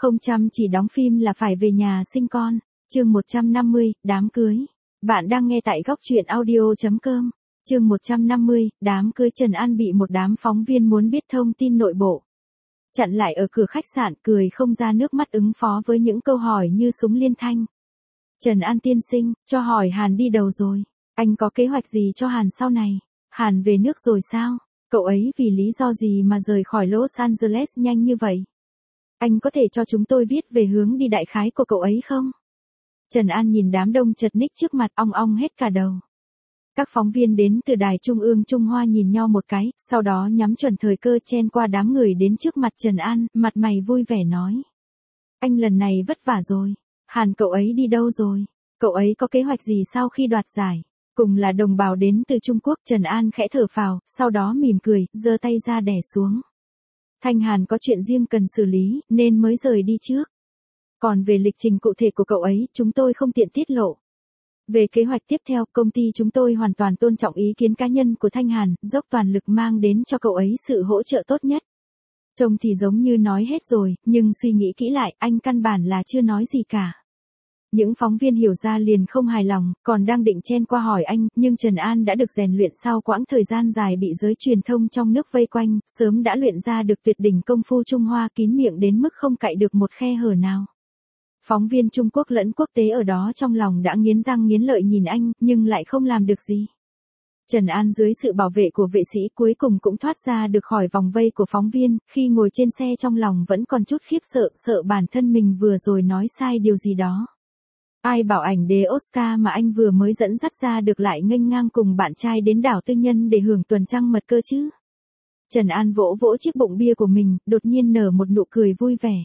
Không chăm chỉ đóng phim là phải về nhà sinh con. Chương 150, đám cưới. Bạn đang nghe tại góc truyện audio.com. Chương 150, đám cưới. Trần An bị một đám phóng viên muốn biết thông tin nội bộ chặn lại ở cửa khách sạn, cười không ra nước mắt ứng phó với những câu hỏi như súng liên thanh. Trần An tiên sinh, cho hỏi Hàn đi đâu rồi? Anh có kế hoạch gì cho Hàn sau này? Hàn về nước rồi sao? Cậu ấy vì lý do gì mà rời khỏi Los Angeles nhanh như vậy? Anh có thể cho chúng tôi biết về hướng đi đại khái của cậu ấy không? Trần An nhìn đám đông chật ních trước mặt, ong ong hết cả đầu. Các phóng viên đến từ Đài Trung ương Trung Hoa nhìn nhau một cái, sau đó nhắm chuẩn thời cơ chen qua đám người đến trước mặt Trần An, mặt mày vui vẻ nói. Anh lần này vất vả rồi. Hàn cậu ấy đi đâu rồi? Cậu ấy có kế hoạch gì sau khi đoạt giải? Cùng là đồng bào đến từ Trung Quốc, Trần An khẽ thở phào, sau đó mỉm cười, giơ tay ra đè xuống. Thanh Hàn có chuyện riêng cần xử lý, nên mới rời đi trước. Còn về lịch trình cụ thể của cậu ấy, chúng tôi không tiện tiết lộ. Về kế hoạch tiếp theo, công ty chúng tôi hoàn toàn tôn trọng ý kiến cá nhân của Thanh Hàn, dốc toàn lực mang đến cho cậu ấy sự hỗ trợ tốt nhất. Trông thì giống như nói hết rồi, nhưng suy nghĩ kỹ lại, anh căn bản là chưa nói gì cả. Những phóng viên hiểu ra liền không hài lòng, còn đang định chen qua hỏi anh, nhưng Trần An đã được rèn luyện sau quãng thời gian dài bị giới truyền thông trong nước vây quanh, sớm đã luyện ra được tuyệt đỉnh công phu Trung Hoa, kín miệng đến mức không cạy được một khe hở nào. Phóng viên Trung Quốc lẫn quốc tế ở đó trong lòng đã nghiến răng nghiến lợi nhìn anh, nhưng lại không làm được gì. Trần An dưới sự bảo vệ của vệ sĩ cuối cùng cũng thoát ra được khỏi vòng vây của phóng viên, khi ngồi trên xe trong lòng vẫn còn chút khiếp sợ, sợ bản thân mình vừa rồi nói sai điều gì đó. Ai bảo ảnh đế Oscar mà anh vừa mới dẫn dắt ra được lại nghênh ngang cùng bạn trai đến đảo tư nhân để hưởng tuần trăng mật cơ chứ. Trần An vỗ vỗ chiếc bụng bia của mình, đột nhiên nở một nụ cười vui vẻ.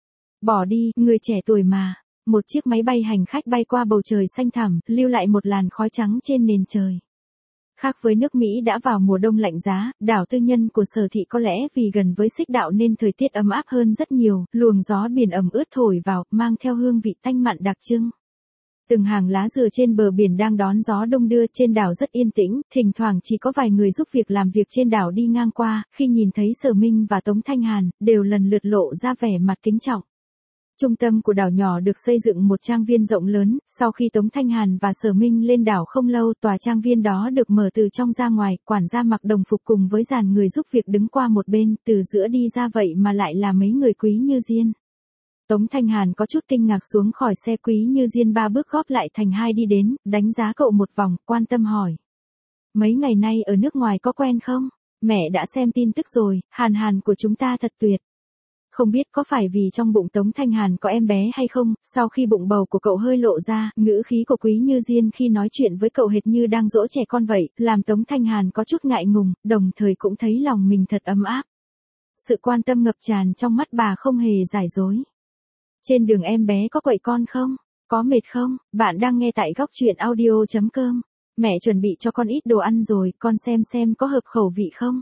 Bỏ đi, người trẻ tuổi mà. Một chiếc máy bay hành khách bay qua bầu trời xanh thẳm, lưu lại một làn khói trắng trên nền trời. Khác với nước Mỹ đã vào mùa đông lạnh giá, đảo tư nhân của Sở Thị có lẽ vì gần với xích đạo nên thời tiết ấm áp hơn rất nhiều, luồng gió biển ẩm ướt thổi vào, mang theo hương vị tanh mặn đặc trưng. Từng hàng lá dừa trên bờ biển đang đón gió đông đưa, trên đảo rất yên tĩnh, thỉnh thoảng chỉ có vài người giúp việc làm việc trên đảo đi ngang qua, khi nhìn thấy Sở Minh và Tống Thanh Hàn, đều lần lượt lộ ra vẻ mặt kính trọng. Trung tâm của đảo nhỏ được xây dựng một trang viên rộng lớn, sau khi Tống Thanh Hàn và Sở Minh lên đảo không lâu, tòa trang viên đó được mở từ trong ra ngoài, quản gia mặc đồng phục cùng với dàn người giúp việc đứng qua một bên, từ giữa đi ra vậy mà lại là mấy người Quý Như Diên. Tống Thanh Hàn có chút kinh ngạc xuống khỏi xe, Quý Như Diên ba bước góp lại thành hai đi đến, đánh giá cậu một vòng, quan tâm hỏi. Mấy ngày nay ở nước ngoài có quen không? Mẹ đã xem tin tức rồi, Hàn của chúng ta thật tuyệt. Không biết có phải vì trong bụng Tống Thanh Hàn có em bé hay không, sau khi bụng bầu của cậu hơi lộ ra, ngữ khí của Quý Như Diên khi nói chuyện với cậu hệt như đang dỗ trẻ con vậy, làm Tống Thanh Hàn có chút ngại ngùng, đồng thời cũng thấy lòng mình thật ấm áp. Sự quan tâm ngập tràn trong mắt bà không hề giả dối. Trên đường em bé có quậy con không? Có mệt không? Bạn đang nghe tại góc truyện audio.com. Mẹ chuẩn bị cho con ít đồ ăn rồi, con xem có hợp khẩu vị không?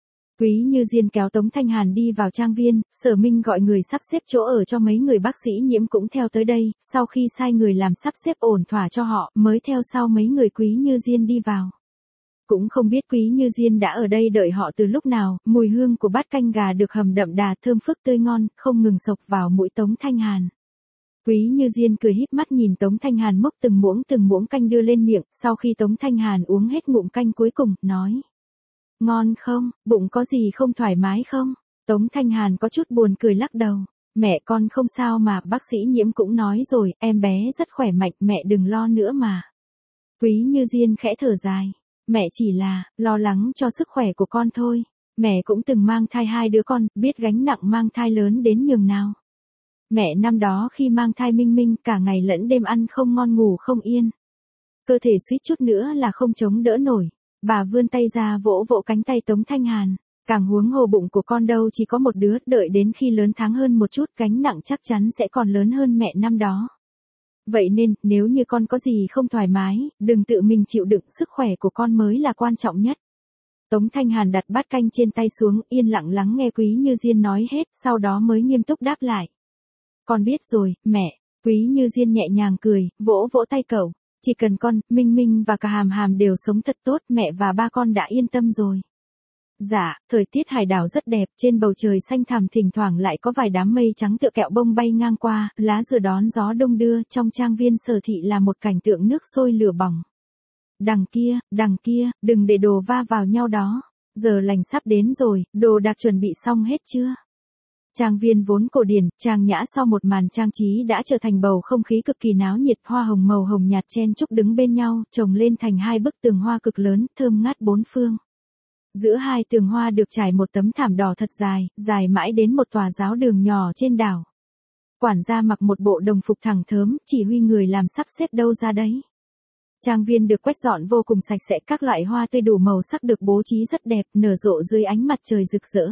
Quý Như Diên kéo Tống Thanh Hàn đi vào trang viên, Sở Minh gọi người sắp xếp chỗ ở cho mấy người bác sĩ nhiễm cũng theo tới đây, sau khi sai người làm sắp xếp ổn thỏa cho họ, mới theo sau mấy người Quý Như Diên đi vào. Cũng không biết Quý Như Diên đã ở đây đợi họ từ lúc nào, mùi hương của bát canh gà được hầm đậm đà thơm phức tươi ngon, không ngừng xộc vào mũi Tống Thanh Hàn. Quý Như Diên cười híp mắt nhìn Tống Thanh Hàn múc từng muỗng canh đưa lên miệng, sau khi Tống Thanh Hàn uống hết ngụm canh cuối cùng, nói. Ngon không, bụng có gì không thoải mái không? Tống Thanh Hàn có chút buồn cười lắc đầu. Mẹ con không sao mà, bác sĩ nhiễm cũng nói rồi, em bé rất khỏe mạnh, mẹ đừng lo nữa mà. Quý Như Diên khẽ thở dài. Mẹ chỉ là, lo lắng cho sức khỏe của con thôi. Mẹ cũng từng mang thai hai đứa con, biết gánh nặng mang thai lớn đến nhường nào. Mẹ năm đó khi mang thai Minh Minh cả ngày lẫn đêm ăn không ngon ngủ không yên. Cơ thể suýt chút nữa là không chống đỡ nổi. Bà vươn tay ra vỗ vỗ cánh tay Tống Thanh Hàn. Càng huống hồ bụng của con đâu chỉ có một đứa, đợi đến khi lớn tháng hơn một chút gánh nặng chắc chắn sẽ còn lớn hơn mẹ năm đó. Vậy nên, nếu như con có gì không thoải mái, đừng tự mình chịu đựng, sức khỏe của con mới là quan trọng nhất. Tống Thanh Hàn đặt bát canh trên tay xuống, yên lặng lắng nghe Quý Như Diên nói hết, sau đó mới nghiêm túc đáp lại. Con biết rồi, mẹ. Quý Như Diên nhẹ nhàng cười, vỗ vỗ tay cậu. Chỉ cần con, Minh Minh và cả Hàm Hàm đều sống thật tốt, mẹ và ba con đã yên tâm rồi. Dạ, thời tiết hải đảo rất đẹp, trên bầu trời xanh thẳm thỉnh thoảng lại có vài đám mây trắng tựa kẹo bông bay ngang qua, lá dừa đón gió đông đưa, trong trang viên Sở Thị là một cảnh tượng nước sôi lửa bỏng. Đằng kia, đừng để đồ va vào nhau đó. Giờ lành sắp đến rồi, đồ đạc chuẩn bị xong hết chưa? Trang viên vốn cổ điển, trang nhã sau một màn trang trí đã trở thành bầu không khí cực kỳ náo nhiệt, hoa hồng màu hồng nhạt chen chúc đứng bên nhau, chồng lên thành hai bức tường hoa cực lớn, thơm ngát bốn phương. Giữa hai tường hoa được trải một tấm thảm đỏ thật dài, dài mãi đến một tòa giáo đường nhỏ trên đảo. Quản gia mặc một bộ đồng phục thẳng thớm, chỉ huy người làm sắp xếp đâu ra đấy. Trang viên được quét dọn vô cùng sạch sẽ, các loại hoa tươi đủ màu sắc được bố trí rất đẹp, nở rộ dưới ánh mặt trời rực rỡ.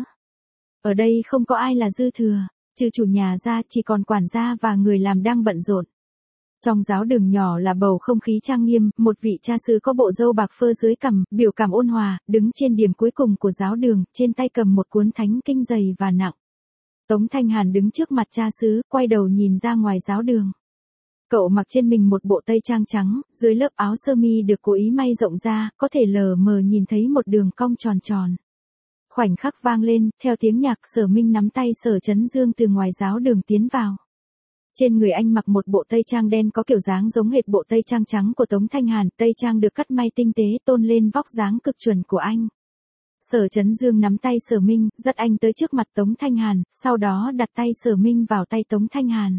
Ở đây không có ai là dư thừa, trừ chủ nhà ra chỉ còn quản gia và người làm đang bận rộn. Trong giáo đường nhỏ là bầu không khí trang nghiêm, một vị cha xứ có bộ râu bạc phơ dưới cằm, biểu cảm ôn hòa, đứng trên điểm cuối cùng của giáo đường, trên tay cầm một cuốn thánh kinh dày và nặng. Tống Thanh Hàn đứng trước mặt cha xứ, quay đầu nhìn ra ngoài giáo đường. Cậu mặc trên mình một bộ tây trang trắng, dưới lớp áo sơ mi được cố ý may rộng ra, có thể lờ mờ nhìn thấy một đường cong tròn tròn. Khoảnh khắc vang lên, theo tiếng nhạc Sở Minh nắm tay Sở Chấn Dương từ ngoài giáo đường tiến vào. Trên người anh mặc một bộ tây trang đen có kiểu dáng giống hệt bộ tây trang trắng của Tống Thanh Hàn, tây trang được cắt may tinh tế tôn lên vóc dáng cực chuẩn của anh. Sở Chấn Dương nắm tay Sở Minh, dắt anh tới trước mặt Tống Thanh Hàn, sau đó đặt tay Sở Minh vào tay Tống Thanh Hàn.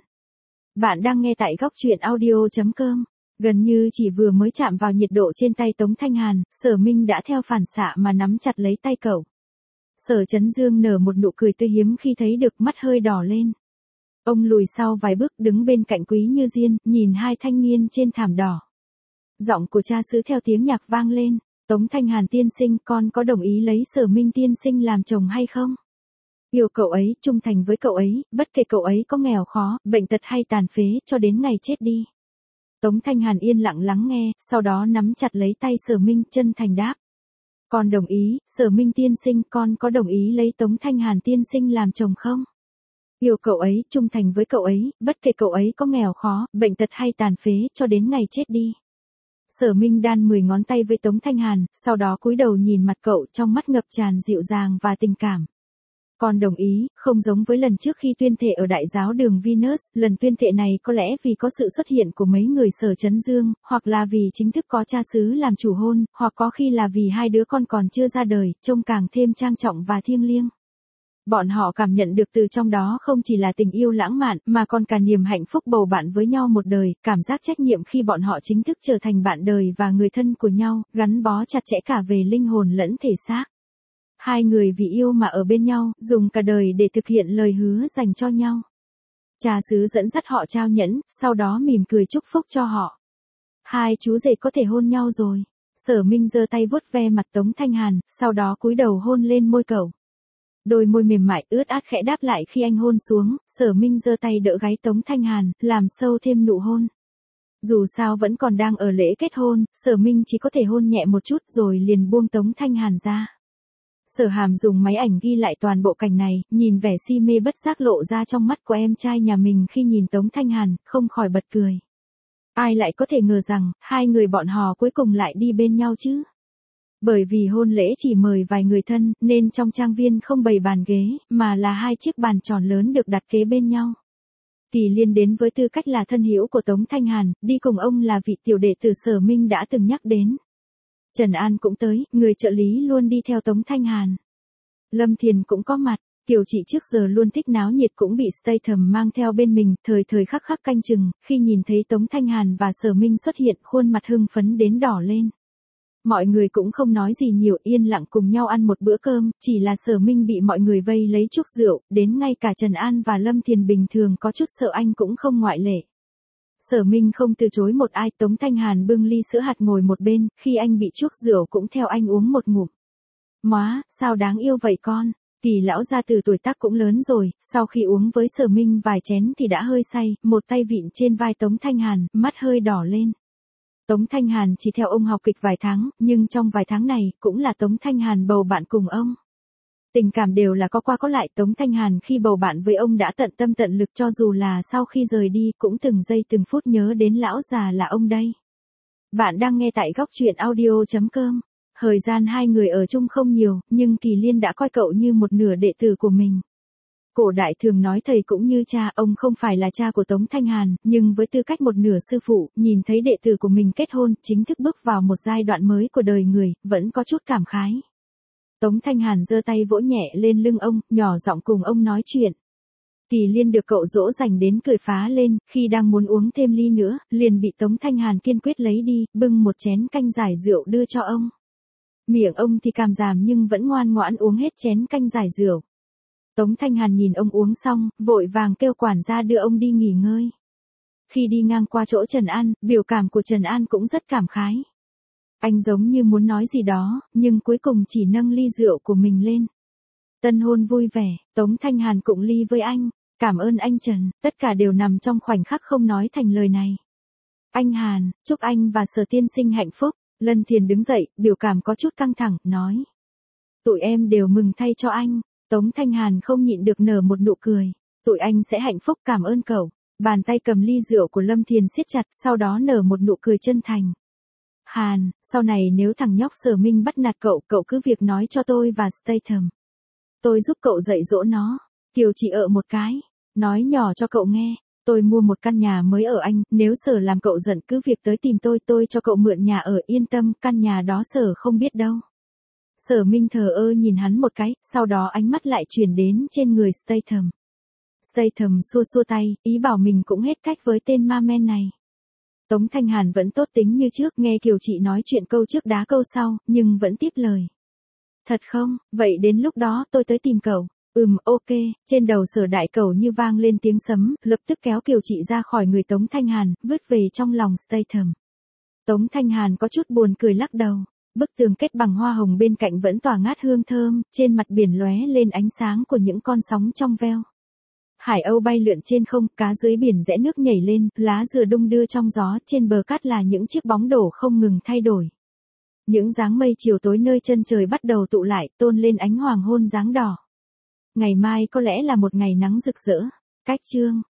Bạn đang nghe tại góc truyện audio.com. Gần như chỉ vừa mới chạm vào nhiệt độ trên tay Tống Thanh Hàn, Sở Minh đã theo phản xạ mà nắm chặt lấy tay cậu. Sở Chấn Dương nở một nụ cười tươi hiếm khi thấy được, mắt hơi đỏ lên. Ông lùi sau vài bước đứng bên cạnh Quý Như Diên, nhìn hai thanh niên trên thảm đỏ. Giọng của cha xứ theo tiếng nhạc vang lên, Tống Thanh Hàn tiên sinh, con có đồng ý lấy Sở Minh tiên sinh làm chồng hay không? Yêu cậu ấy, trung thành với cậu ấy, bất kể cậu ấy có nghèo khó, bệnh tật hay tàn phế, cho đến ngày chết đi. Tống Thanh Hàn yên lặng lắng nghe, sau đó nắm chặt lấy tay Sở Minh, chân thành đáp. Con đồng ý, Sở Minh tiên sinh, con có đồng ý lấy Tống Thanh Hàn tiên sinh làm chồng không? Yêu cậu ấy, trung thành với cậu ấy, bất kể cậu ấy có nghèo khó, bệnh tật hay tàn phế, cho đến ngày chết đi. Sở Minh đan 10 ngón tay với Tống Thanh Hàn, sau đó cúi đầu nhìn mặt cậu, trong mắt ngập tràn dịu dàng và tình cảm. Con đồng ý, không giống với lần trước khi tuyên thệ ở đại giáo đường Venus, lần tuyên thệ này có lẽ vì có sự xuất hiện của mấy người Sở Chấn Dương, hoặc là vì chính thức có cha xứ làm chủ hôn, hoặc có khi là vì hai đứa con còn chưa ra đời, trông càng thêm trang trọng và thiêng liêng. Bọn họ cảm nhận được từ trong đó không chỉ là tình yêu lãng mạn, mà còn cả niềm hạnh phúc bầu bạn với nhau một đời, cảm giác trách nhiệm khi bọn họ chính thức trở thành bạn đời và người thân của nhau, gắn bó chặt chẽ cả về linh hồn lẫn thể xác. Hai người vì yêu mà ở bên nhau, dùng cả đời để thực hiện lời hứa dành cho nhau. Cha xứ dẫn dắt họ trao nhẫn, sau đó mỉm cười chúc phúc cho họ. Hai chú rể có thể hôn nhau rồi. Sở Minh giơ tay vuốt ve mặt Tống Thanh Hàn, sau đó cúi đầu hôn lên môi cậu. Đôi môi mềm mại ướt át khẽ đáp lại khi anh hôn xuống, Sở Minh giơ tay đỡ gáy Tống Thanh Hàn, làm sâu thêm nụ hôn. Dù sao vẫn còn đang ở lễ kết hôn, Sở Minh chỉ có thể hôn nhẹ một chút rồi liền buông Tống Thanh Hàn ra. Sở Hàm dùng máy ảnh ghi lại toàn bộ cảnh này, nhìn vẻ si mê bất giác lộ ra trong mắt của em trai nhà mình khi nhìn Tống Thanh Hàn, không khỏi bật cười. Ai lại có thể ngờ rằng, hai người bọn họ cuối cùng lại đi bên nhau chứ? Bởi vì hôn lễ chỉ mời vài người thân, nên trong trang viên không bày bàn ghế, mà là hai chiếc bàn tròn lớn được đặt kế bên nhau. Kỳ Liên đến với tư cách là thân hữu của Tống Thanh Hàn, đi cùng ông là vị tiểu đệ tử Sở Minh đã từng nhắc đến. Trần An cũng tới, người trợ lý luôn đi theo Tống Thanh Hàn. Lâm Thiền cũng có mặt, Kiều Chị trước giờ luôn thích náo nhiệt cũng bị Statham mang theo bên mình, thời thời khắc khắc canh chừng, khi nhìn thấy Tống Thanh Hàn và Sở Minh xuất hiện, khuôn mặt hưng phấn đến đỏ lên. Mọi người cũng không nói gì nhiều, yên lặng cùng nhau ăn một bữa cơm, chỉ là Sở Minh bị mọi người vây lấy chúc rượu, đến ngay cả Trần An và Lâm Thiền bình thường có chút sợ anh cũng không ngoại lệ. Sở Minh không từ chối một ai, Tống Thanh Hàn bưng ly sữa hạt ngồi một bên, khi anh bị chuốc rượu cũng theo anh uống một ngụm. Móa, sao đáng yêu vậy con? Kỳ lão gia từ tuổi tác cũng lớn rồi, sau khi uống với Sở Minh vài chén thì đã hơi say, một tay vịn trên vai Tống Thanh Hàn, mắt hơi đỏ lên. Tống Thanh Hàn chỉ theo ông học kịch vài tháng, nhưng trong vài tháng này, cũng là Tống Thanh Hàn bầu bạn cùng ông. Tình cảm đều là có qua có lại, Tống Thanh Hàn khi bầu bạn với ông đã tận tâm tận lực, cho dù là sau khi rời đi cũng từng giây từng phút nhớ đến lão già là ông đây. Bạn đang nghe tại góc truyện audio.com. Thời gian hai người ở chung không nhiều, nhưng Kỳ Liên đã coi cậu như một nửa đệ tử của mình. Cổ đại thường nói thầy cũng như cha, ông không phải là cha của Tống Thanh Hàn, nhưng với tư cách một nửa sư phụ, nhìn thấy đệ tử của mình kết hôn, chính thức bước vào một giai đoạn mới của đời người, vẫn có chút cảm khái. Tống Thanh Hàn giơ tay vỗ nhẹ lên lưng ông, nhỏ giọng cùng ông nói chuyện. Kỳ Liên được cậu dỗ dành đến cười phá lên, khi đang muốn uống thêm ly nữa, liền bị Tống Thanh Hàn kiên quyết lấy đi, bưng một chén canh giải rượu đưa cho ông. Miệng ông thì càm ràm nhưng vẫn ngoan ngoãn uống hết chén canh giải rượu. Tống Thanh Hàn nhìn ông uống xong, vội vàng kêu quản gia đưa ông đi nghỉ ngơi. Khi đi ngang qua chỗ Trần An, biểu cảm của Trần An cũng rất cảm khái. Anh giống như muốn nói gì đó, nhưng cuối cùng chỉ nâng ly rượu của mình lên. Tân hôn vui vẻ, Tống Thanh Hàn cũng ly với anh. Cảm ơn anh Trần, tất cả đều nằm trong khoảnh khắc không nói thành lời này. Anh Hàn, chúc anh và Sở tiên sinh hạnh phúc. Lân Thiền đứng dậy, biểu cảm có chút căng thẳng, nói. Tụi em đều mừng thay cho anh. Tống Thanh Hàn không nhịn được nở một nụ cười. Tụi anh sẽ hạnh phúc, cảm ơn cậu. Bàn tay cầm ly rượu của Lâm Thiền siết chặt, sau đó nở một nụ cười chân thành. Hàn, sau này nếu thằng nhóc Sở Minh bắt nạt cậu, cậu cứ việc nói cho tôi và Statham. Tôi giúp cậu dạy dỗ nó. Kiều chỉ một cái. Nói nhỏ cho cậu nghe. Tôi mua một căn nhà mới ở Anh, nếu Sở làm cậu giận cứ việc tới tìm tôi cho cậu mượn nhà ở, yên tâm, căn nhà đó Sở không biết đâu. Sở Minh thờ ơ nhìn hắn một cái, sau đó ánh mắt lại chuyển đến trên người Statham. Statham xua xua tay, ý bảo mình cũng hết cách với tên ma men này. Tống Thanh Hàn vẫn tốt tính như trước, nghe Kiều chị nói chuyện câu trước đá câu sau, nhưng vẫn tiếp lời. Thật không, vậy đến lúc đó tôi tới tìm cậu. Ok, trên đầu Sở đại cầu như vang lên tiếng sấm, lập tức kéo Kiều chị ra khỏi người Tống Thanh Hàn, vứt về trong lòng Statham. Tống Thanh Hàn có chút buồn cười lắc đầu. Bức tường kết bằng hoa hồng bên cạnh vẫn tỏa ngát hương thơm, trên mặt biển lóe lên ánh sáng của những con sóng trong veo. Hải âu bay lượn trên không, cá dưới biển rẽ nước nhảy lên, lá dừa đung đưa trong gió, trên bờ cát là những chiếc bóng đổ không ngừng thay đổi. Những dáng mây chiều tối nơi chân trời bắt đầu tụ lại, tôn lên ánh hoàng hôn dáng đỏ. Ngày mai có lẽ là một ngày nắng rực rỡ. Cách chương